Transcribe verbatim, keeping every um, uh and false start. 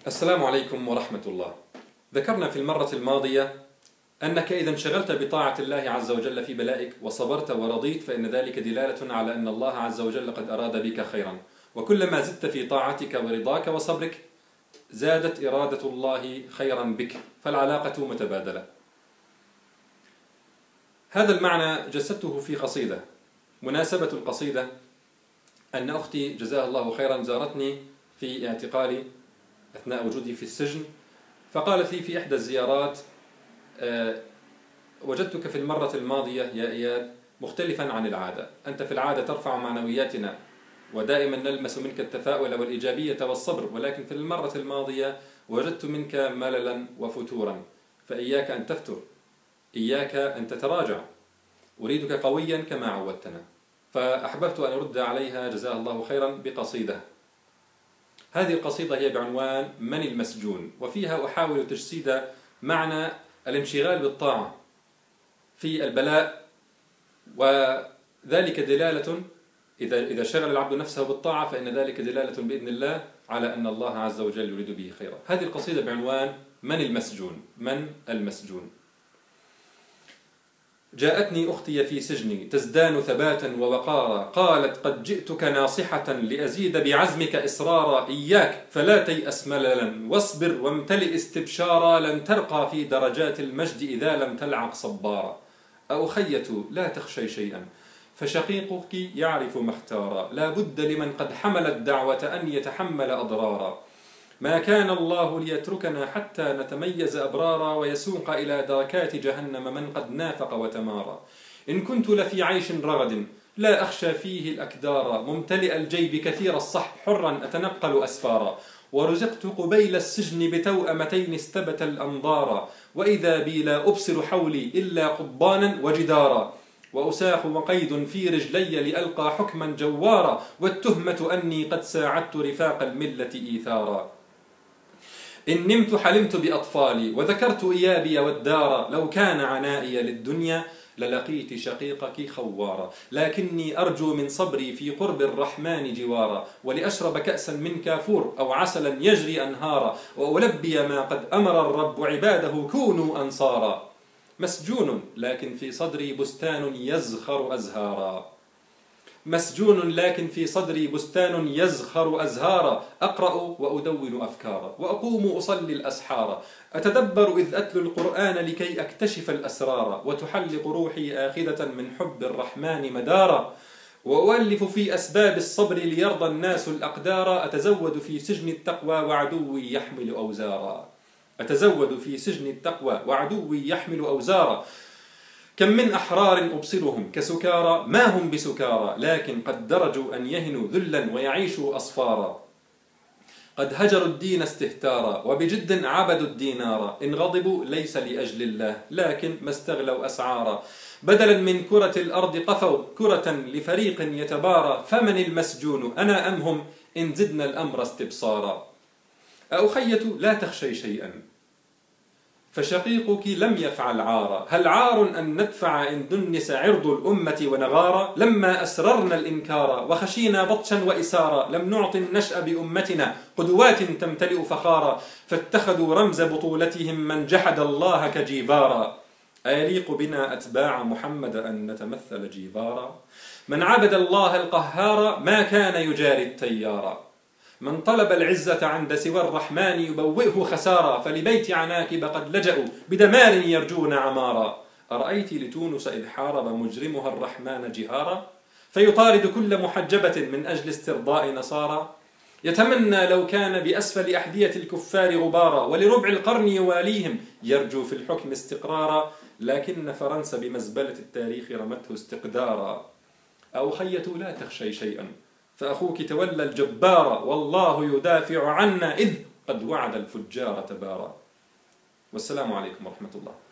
السلام عليكم ورحمة الله. ذكرنا في المرة الماضية أنك إذا انشغلت بطاعة الله عز وجل في بلائك وصبرت ورضيت فإن ذلك دلالة على أن الله عز وجل قد أراد بك خيرا، وكلما زدت في طاعتك ورضاك وصبرك زادت إرادة الله خيرا بك، فالعلاقة متبادلة. هذا المعنى جسدته في قصيدة. مناسبة القصيدة أن أختي جزاها الله خيرا زارتني في اعتقالي أثناء وجودي في السجن، فقالت لي في إحدى الزيارات: أه وجدتك في المرة الماضية يا إياد مختلفا عن العادة، أنت في العادة ترفع معنوياتنا ودائما نلمس منك التفاؤل والإيجابية والصبر، ولكن في المرة الماضية وجدت منك مللا وفتورا، فإياك أن تفتر، إياك أن تتراجع، أريدك قويا كما عودتنا. فأحببت أن أرد عليها جزاها الله خيرا بقصيدة. هذه القصيدة هي بعنوان من المسجون، وفيها أحاول تجسيد معنى الانشغال بالطاعة في البلاء، وذلك دلالة إذا إذا شغل العبد نفسه بالطاعة فإن ذلك دلالة بإذن الله على أن الله عز وجل يريد به خيرا. هذه القصيدة بعنوان من المسجون. من المسجون. جاءتني أختي في سجني تزدان ثباتا ووقارا، قالت: قد جئتك ناصحة لأزيد بعزمك إصرارا، إياك فلا تيأس مللا واصبر وامتلئ استبشارا، لن ترقى في درجات المجد إذا لم تلعق صبارا. أخية لا تخشي شيئا فشقيقك يعرف ما اختارا، لا بد لمن قد حمل الدعوة أن يتحمل أضرارا، ما كان الله ليتركنا حتى نتميز أبرارا، ويسوق إلى دركات جهنم من قد نافق وتمارا. إن كنت لفي عيش رغد لا أخشى فيه الأكدارا، ممتلئ الجيب كثير الصحب حرا أتنقل أسفارا، ورزقت قبيل السجن بتوأمتين استبت الأنظارا، وإذا بي لا أبصر حولي إلا قضبانا وجدارا، وأساخ وقيد في رجلي لألقى حكما جوارا، والتهمة أني قد ساعدت رفاق الملة إيثارا. إن نمت حلمت بأطفالي وذكرت إيابي والدار، لو كان عنائي للدنيا للقيت شقيقك خوارا، لكني أرجو من صبري في قرب الرحمن جوارا، ولأشرب كأسا من كافور أو عسلا يجري أنهارا، وألبي ما قد أمر الرب عباده كونوا أنصارا. مسجون لكن في صدري بستان يزخر أزهارا، مسجون لكن في صدري بستان يزخر أزهارا، أقرأ وأدون أفكارا وأقوم أصلي الأسحارا، أتدبر إذ أتلو القرآن لكي أكتشف الأسرار، وتحلق روحي آخذة من حب الرحمن مدارا، وأؤلف في أسباب الصبر ليرضى الناس الأقدار، أتزود في سجن التقوى وعدوي يحمل أوزارا، أتزود في سجن التقوى وعدوي يحمل أوزارا. كم من أحرار أبصرهم كسكارى ما هم بسكارى، لكن قد درجوا أن يهنوا ذلا ويعيشوا أصفارا، قد هجروا الدين استهتارا وبجد عبدوا الدينارا، إن غضبوا ليس لأجل الله لكن ما استغلوا أسعارا، بدلا من كرة الأرض قفوا كرة لفريق يتبارى، فمن المسجون أنا أم هم إن زدنا الأمر استبصارا. أخية لا تخشي شيئا فشقيقك لم يفعل عارا، هل عار أن ندفع إن دنس عرض الأمة ونغارا، لما أسررنا الإنكار وخشينا بطشا وإسارا، لم نعطي النشأ بأمتنا قدوات تمتلئ فخارا، فاتخذوا رمز بطولتهم من جحد الله كجيفارا، أيليق بنا أتباع محمد أن نتمثل جيفارا، من عبد الله القهار ما كان يجاري التيارا، من طلب العزة عند سوى الرحمن يبوئه خسارا، فلبيت عناكب قد لجأوا بدمار يرجون عمارا، أرأيت لتونس إذ حارب مجرمها الرحمن جهارا، فيطارد كل محجبة من أجل استرضاء نصارى، يتمنى لو كان بأسفل أحذية الكفار غبارا، ولربع القرن يواليهم يرجو في الحكم استقرارا، لكن فرنسا بمزبلة التاريخ رمته استقدارا. أخية لا تخشي شيئا فأخوك تولى الجبار، والله يدافع عنا إذ قد وعد الفجار تبارا. والسلام عليكم ورحمة الله.